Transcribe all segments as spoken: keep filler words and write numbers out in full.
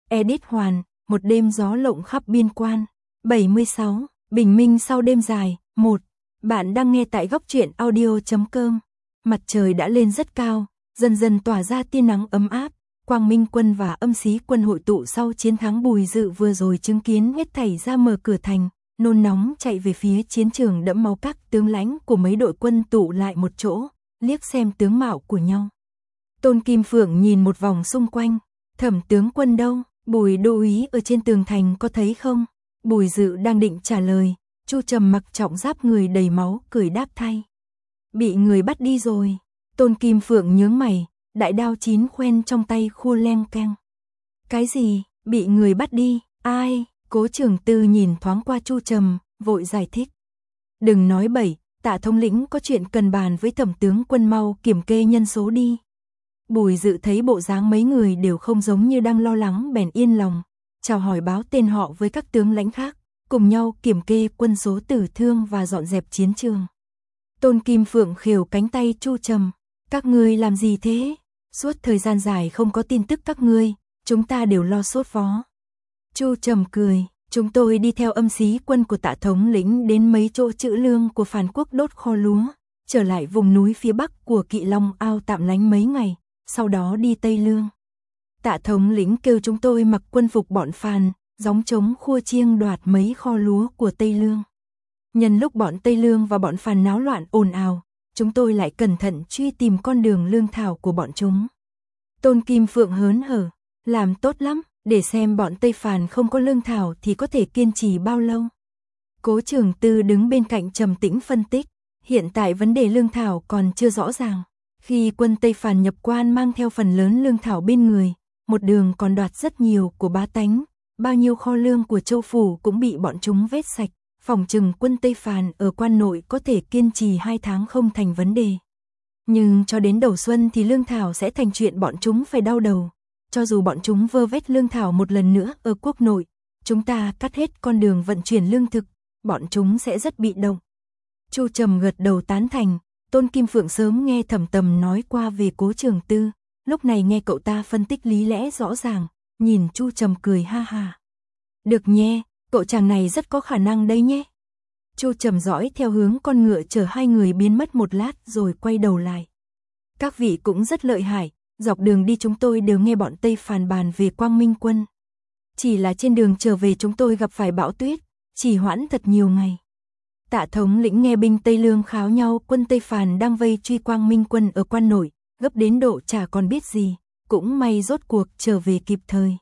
Edit Hoàn, một đêm gió lộng khắp biên quan. bảy mươi sáu. Bình minh sau đêm dài. một. Bạn đang nghe tại góc truyện audio chấm com. Mặt trời đã lên rất cao, dần dần tỏa ra tia nắng ấm áp. Quang Minh Quân và Âm Xí Quân hội tụ sau chiến thắng Bùi Dự vừa rồi chứng kiến hết thảy ra mở cửa thành, nôn nóng chạy về phía chiến trường đẫm máu. Các tướng lãnh của mấy đội quân tụ lại một chỗ, liếc xem tướng mạo của nhau. Tôn Kim Phượng nhìn một vòng xung quanh, Thẩm tướng quân đâu, Bùi đô úy ở trên tường thành có thấy không? Bùi Dự đang định trả lời, Chu Trầm mặc trọng giáp người đầy máu cười đáp thay. Bị người bắt đi rồi. Tôn Kim Phượng nhướng mày, đại đao chín khoen trong tay khua leng keng. Cái gì, bị người bắt đi, ai? Cố Trường Tư nhìn thoáng qua Chu Trầm, vội giải thích. Đừng nói bậy, Tạ thống lĩnh có chuyện cần bàn với Thẩm tướng quân, mau kiểm kê nhân số đi. Bùi Dự thấy bộ dáng mấy người đều không giống như đang lo lắng bèn yên lòng, chào hỏi báo tên họ với các tướng lãnh khác, cùng nhau kiểm kê quân số tử thương và dọn dẹp chiến trường. Tôn Kim Phượng khều cánh tay Chu Trầm, các ngươi làm gì thế? Suốt thời gian dài không có tin tức các ngươi, chúng ta đều lo sốt vó. Chu Trầm cười, chúng tôi đi theo Âm Xí Quân của Tạ thống lĩnh đến mấy chỗ trữ lương của Phàn Quốc đốt kho lúa, trở lại vùng núi phía bắc của Kỵ Long Ao tạm lánh mấy ngày, sau đó đi Tây Lương. Tạ thống lĩnh kêu chúng tôi mặc quân phục bọn Phàn, gióng trống khua chiêng đoạt mấy kho lúa của Tây Lương. Nhân lúc bọn Tây Lương và bọn Phàn náo loạn ồn ào, chúng tôi lại cẩn thận truy tìm con đường lương thảo của bọn chúng. Tôn Kim Phượng hớn hở, làm tốt lắm, để xem bọn Tây Phàn không có lương thảo thì có thể kiên trì bao lâu. Cố Trường Tư đứng bên cạnh trầm tĩnh phân tích, hiện tại vấn đề lương thảo còn chưa rõ ràng. Khi quân Tây Phàn nhập quan mang theo phần lớn lương thảo bên người, một đường còn đoạt rất nhiều của bá tánh, bao nhiêu kho lương của châu phủ cũng bị bọn chúng vét sạch. Phòng trừng quân Tây Phàn ở quan nội có thể kiên trì hai tháng không thành vấn đề. Nhưng cho đến đầu xuân thì lương thảo sẽ thành chuyện bọn chúng phải đau đầu. Cho dù bọn chúng vơ vét lương thảo một lần nữa ở quốc nội, chúng ta cắt hết con đường vận chuyển lương thực, bọn chúng sẽ rất bị động. Chu Trầm gật đầu tán thành. Tôn Kim Phượng sớm nghe Thẩm Tầm nói qua về Cố Trường Tư, lúc này nghe cậu ta phân tích lý lẽ rõ ràng, nhìn Chu Trầm cười ha ha. Được nhé, cậu chàng này rất có khả năng đây nhé. Chu Trầm dõi theo hướng con ngựa chở hai người biến mất một lát rồi quay đầu lại. Các vị cũng rất lợi hại, dọc đường đi chúng tôi đều nghe bọn Tây Phàn bàn về Quang Minh Quân. Chỉ là trên đường trở về chúng tôi gặp phải bão tuyết, trì hoãn thật nhiều ngày. Tạ thống lĩnh nghe binh Tây Lương kháo nhau quân Tây Phàn đang vây truy Quang Minh Quân ở quan nội, gấp đến độ chả còn biết gì, cũng may rốt cuộc trở về kịp thời.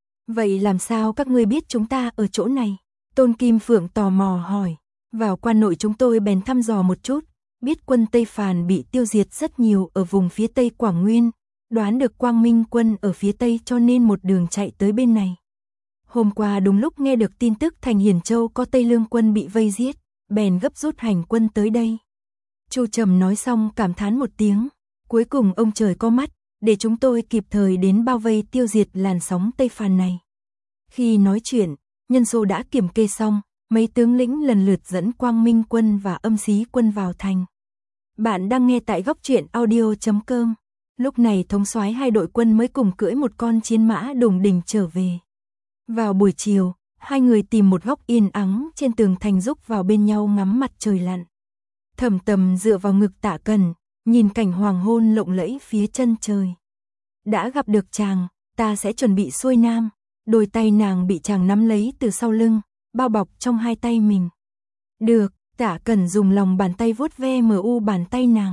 Vậy làm sao các ngươi biết chúng ta ở chỗ này? Tôn Kim Phượng tò mò hỏi. Vào quan nội chúng tôi bèn thăm dò một chút, biết quân Tây Phàn bị tiêu diệt rất nhiều ở vùng phía Tây Quảng Nguyên, đoán được Quang Minh Quân ở phía Tây cho nên một đường chạy tới bên này. Hôm qua đúng lúc nghe được tin tức thành Hiển Châu có Tây Lương quân bị vây giết, bèn gấp rút hành quân tới đây. Chu Trầm nói xong cảm thán một tiếng, cuối cùng ông trời có mắt, để chúng tôi kịp thời đến bao vây tiêu diệt làn sóng Tây Phàn này. Khi nói chuyện, nhân số đã kiểm kê xong, mấy tướng lĩnh lần lượt dẫn Quang Minh Quân và Âm Xí Quân vào thành. Bạn đang nghe tại góc truyện audio chấm com. Lúc này thống soái hai đội quân mới cùng cưỡi một con chiến mã đùng đỉnh trở về. Vào buổi chiều, hai người tìm một góc yên ắng trên tường thành rúc vào bên nhau ngắm mặt trời lặn. Thẩm Tầm dựa vào ngực Tạ Cần, nhìn cảnh hoàng hôn lộng lẫy phía chân trời. Đã gặp được chàng, ta sẽ chuẩn bị xuôi nam. Đôi tay nàng bị chàng nắm lấy từ sau lưng, bao bọc trong hai tay mình. Được, Tạ Cần dùng lòng bàn tay vuốt ve mờ u bàn tay nàng.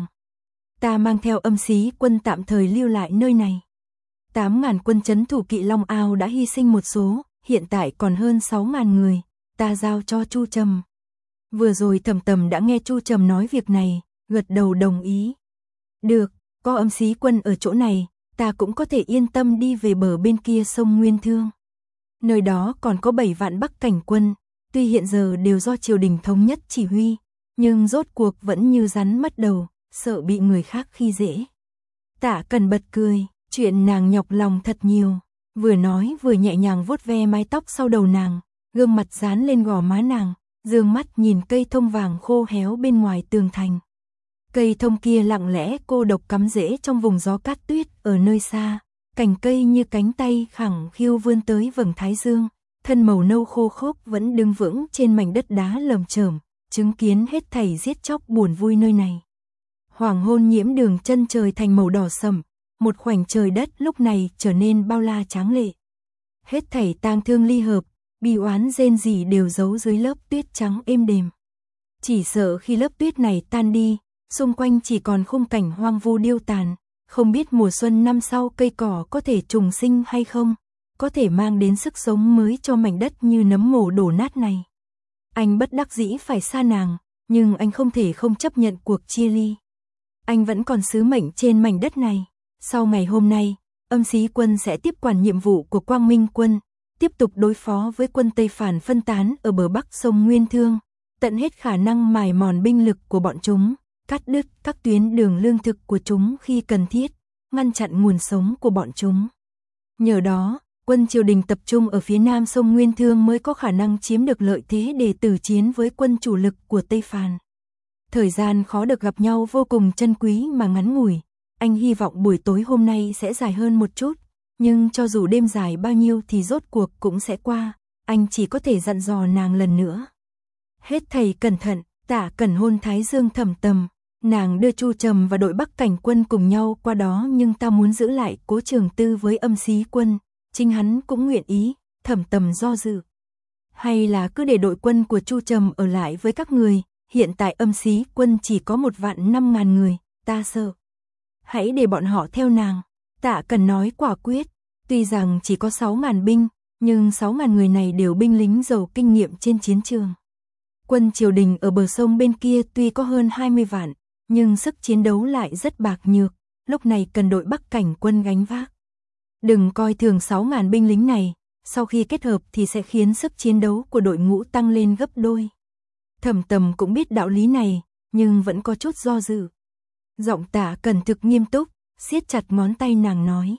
Ta mang theo Âm Xí Quân tạm thời lưu lại nơi này. Tám ngàn quân trấn thủ Kỵ Long Ao đã hy sinh một số, hiện tại còn hơn sáu ngàn người, ta giao cho Chu Trầm. Vừa rồi Thẩm Tầm đã nghe Chu Trầm nói việc này, gật đầu đồng ý. Được, có Âm Xí Quân ở chỗ này, ta cũng có thể yên tâm đi về bờ bên kia sông Nguyên Thương. Nơi đó còn có bảy vạn Bắc Cảnh quân, tuy hiện giờ đều do triều đình thống nhất chỉ huy, nhưng rốt cuộc vẫn như rắn mất đầu, sợ bị người khác khi dễ. Tạ Cần bật cười, chuyện nàng nhọc lòng thật nhiều, vừa nói vừa nhẹ nhàng vuốt ve mái tóc sau đầu nàng, gương mặt dán lên gò má nàng, dương mắt nhìn cây thông vàng khô héo bên ngoài tường thành. Cây thông kia lặng lẽ cô độc cắm rễ trong vùng gió cát tuyết ở nơi xa, cành cây như cánh tay khẳng khiu vươn tới vầng thái dương, thân màu nâu khô khốc vẫn đứng vững trên mảnh đất đá lởm chởm, chứng kiến hết thảy giết chóc buồn vui nơi này. Hoàng hôn nhiễm đường chân trời thành màu đỏ sẫm, một khoảnh trời đất lúc này trở nên bao la tráng lệ. Hết thảy tang thương ly hợp, bi oán rên rỉ đều giấu dưới lớp tuyết trắng êm đềm. Chỉ sợ khi lớp tuyết này tan đi, xung quanh chỉ còn khung cảnh hoang vu điêu tàn, không biết mùa xuân năm sau cây cỏ có thể trùng sinh hay không, có thể mang đến sức sống mới cho mảnh đất như nấm mồ đổ nát này. Anh bất đắc dĩ phải xa nàng, nhưng anh không thể không chấp nhận cuộc chia ly. Anh vẫn còn sứ mệnh trên mảnh đất này. Sau ngày hôm nay, Âm Xí Quân sẽ tiếp quản nhiệm vụ của Quang Minh Quân, tiếp tục đối phó với quân Tây Phản phân tán ở bờ bắc sông Nguyên Thương, tận hết khả năng mài mòn binh lực của bọn chúng, cắt đứt các tuyến đường lương thực của chúng khi cần thiết, ngăn chặn nguồn sống của bọn chúng. Nhờ đó, quân triều đình tập trung ở phía nam sông Nguyên Thương mới có khả năng chiếm được lợi thế để tử chiến với quân chủ lực của Tây Phàn. Thời gian khó được gặp nhau vô cùng trân quý mà ngắn ngủi, anh hy vọng buổi tối hôm nay sẽ dài hơn một chút, nhưng cho dù đêm dài bao nhiêu thì rốt cuộc cũng sẽ qua, anh chỉ có thể dặn dò nàng lần nữa. Hết thầy cẩn thận, Tả Cẩn hôn thái dương Thẩm Tầm, nàng đưa Chu Trầm và đội Bắc Cảnh quân cùng nhau qua đó, nhưng ta muốn giữ lại Cố Trường Tư với Âm Xí Quân, chính hắn cũng nguyện ý. Thẩm Tầm do dự. Hay là cứ để đội quân của Chu Trầm ở lại với các người, hiện tại Âm Xí Quân chỉ có một vạn năm ngàn người, ta sợ. Hãy để bọn họ theo nàng, Tạ Cẩn nói quả quyết, tuy rằng chỉ có sáu ngàn binh, nhưng sáu ngàn người này đều binh lính giàu kinh nghiệm trên chiến trường. Quân triều đình ở bờ sông bên kia tuy có hơn hai mươi vạn, nhưng sức chiến đấu lại rất bạc nhược, lúc này cần đội Bắc Cảnh quân gánh vác. Đừng coi thường sáu ngàn binh lính này, sau khi kết hợp thì sẽ khiến sức chiến đấu của đội ngũ tăng lên gấp đôi. Thẩm Tầm cũng biết đạo lý này, nhưng vẫn có chút do dự. Giọng Tạ Cẩn thực nghiêm túc, siết chặt ngón tay nàng nói.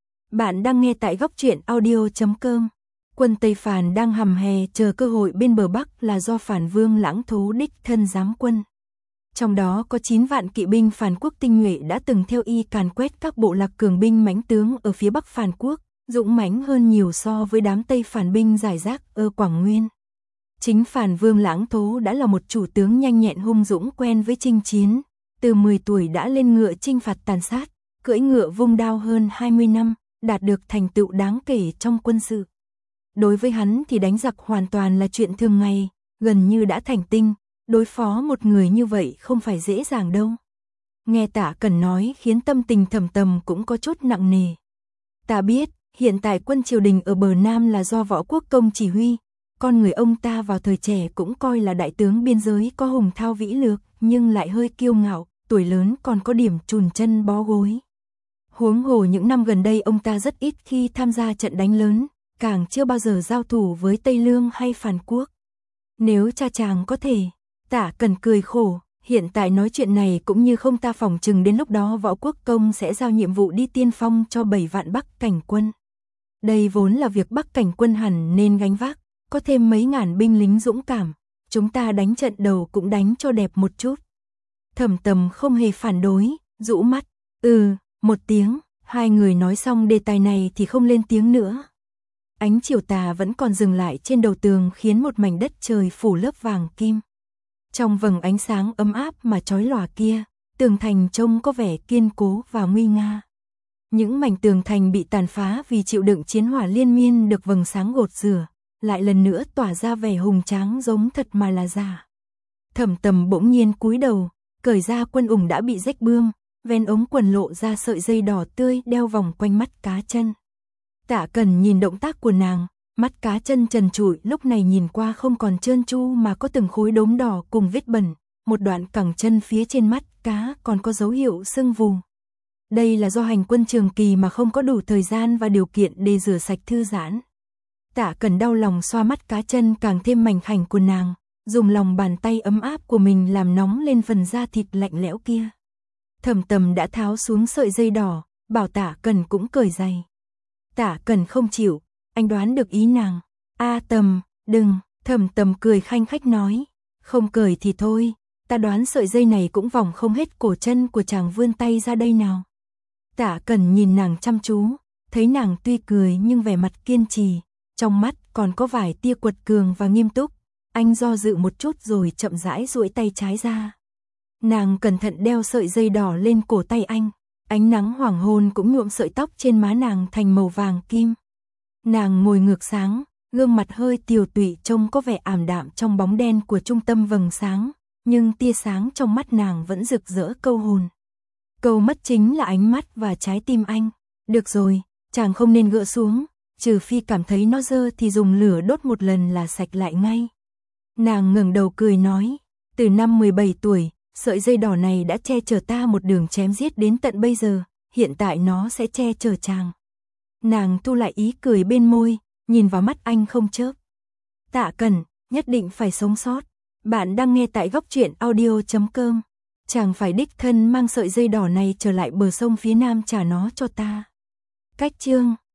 Bạn đang nghe tại góc truyện audio chấm com. Quân Tây Phàn đang hầm hè chờ cơ hội bên bờ Bắc là do Phản Vương Lãng Thú đích thân giám quân. Trong đó có chín vạn kỵ binh Phàn Quốc tinh nhuệ đã từng theo y càn quét các bộ lạc cường binh mãnh tướng ở phía Bắc Phàn Quốc, dũng mãnh hơn nhiều so với đám Tây Phàn binh rải rác ở Quảng Nguyên. Chính Phàn Vương Lãng Thú đã là một chủ tướng nhanh nhẹn hung dũng quen với chinh chiến, từ mười tuổi đã lên ngựa chinh phạt tàn sát, cưỡi ngựa vung đao hơn hai mươi năm, đạt được thành tựu đáng kể trong quân sự. Đối với hắn thì đánh giặc hoàn toàn là chuyện thường ngày, gần như đã thành tinh, đối phó một người như vậy không phải dễ dàng đâu. Nghe Tạ Cẩn nói khiến tâm tình Thẩm Tầm cũng có chút nặng nề. Ta biết, hiện tại quân triều đình ở bờ Nam là do Võ Quốc Công chỉ huy, con người ông ta vào thời trẻ cũng coi là đại tướng biên giới có hùng thao vĩ lược, nhưng lại hơi kiêu ngạo, tuổi lớn còn có điểm chùn chân bó gối. Huống hồ những năm gần đây ông ta rất ít khi tham gia trận đánh lớn, càng chưa bao giờ giao thủ với Tây Lương hay Phàn Quốc. Nếu cha chàng có thể, Tạ Cẩn cười khổ, hiện tại nói chuyện này cũng như không, ta phỏng chừng đến lúc đó Võ Quốc Công sẽ giao nhiệm vụ đi tiên phong cho bảy vạn Bắc Cảnh quân. Đây vốn là việc Bắc Cảnh quân hẳn nên gánh vác, có thêm mấy ngàn binh lính dũng cảm, chúng ta đánh trận đầu cũng đánh cho đẹp một chút. Thẩm Tầm không hề phản đối, rũ mắt, ừ, một tiếng, hai người nói xong đề tài này thì không lên tiếng nữa. Ánh chiều tà vẫn còn dừng lại trên đầu tường khiến một mảnh đất trời phủ lớp vàng kim. Trong vầng ánh sáng ấm áp mà chói lòa kia, tường thành trông có vẻ kiên cố và nguy nga. Những mảnh tường thành bị tàn phá vì chịu đựng chiến hỏa liên miên được vầng sáng gột rửa, lại lần nữa tỏa ra vẻ hùng tráng giống thật mà là giả. Thẩm Tầm bỗng nhiên cúi đầu, cởi ra quân ủng đã bị rách bươm, ven ống quần lộ ra sợi dây đỏ tươi đeo vòng quanh mắt cá chân. Tạ Cẩn nhìn động tác của nàng, mắt cá chân trần trụi lúc này nhìn qua không còn trơn tru mà có từng khối đốm đỏ cùng vết bẩn, một đoạn cẳng chân phía trên mắt cá còn có dấu hiệu sưng vù. Đây là do hành quân trường kỳ mà không có đủ thời gian và điều kiện để rửa sạch thư giãn. Tạ Cẩn đau lòng xoa mắt cá chân càng thêm mảnh khảnh của nàng, dùng lòng bàn tay ấm áp của mình làm nóng lên phần da thịt lạnh lẽo kia. Thẩm Tầm đã tháo xuống sợi dây đỏ, bảo Tạ Cẩn cũng cởi giày. Tạ Cẩn không chịu, anh đoán được ý nàng. A Tầm, đừng, Thẩm Tầm cười khanh khách nói, không cởi thì thôi, ta đoán sợi dây này cũng vòng không hết cổ chân của chàng, vươn tay ra đây nào. Tạ Cẩn nhìn nàng chăm chú, thấy nàng tuy cười nhưng vẻ mặt kiên trì, trong mắt còn có vài tia quật cường và nghiêm túc, anh do dự một chút rồi chậm rãi duỗi tay trái ra. Nàng cẩn thận đeo sợi dây đỏ lên cổ tay anh, ánh nắng hoàng hôn cũng nhuộm sợi tóc trên má nàng thành màu vàng kim. Nàng ngồi ngược sáng, gương mặt hơi tiều tụy trông có vẻ ảm đạm trong bóng đen của trung tâm vầng sáng, nhưng tia sáng trong mắt nàng vẫn rực rỡ câu hồn. Câu mất chính là ánh mắt và trái tim anh. Được rồi, chàng không nên gỡ xuống, trừ phi cảm thấy nó dơ thì dùng lửa đốt một lần là sạch lại ngay. Nàng ngẩng đầu cười nói, từ năm mười bảy tuổi, sợi dây đỏ này đã che chở ta một đường chém giết đến tận bây giờ, hiện tại nó sẽ che chở chàng. Nàng thu lại ý cười bên môi, nhìn vào mắt anh không chớp. Tạ Cẩn, nhất định phải sống sót. Bạn đang nghe tại góc truyện audio chấm com. Chàng phải đích thân mang sợi dây đỏ này trở lại bờ sông phía nam trả nó cho ta. Cách chương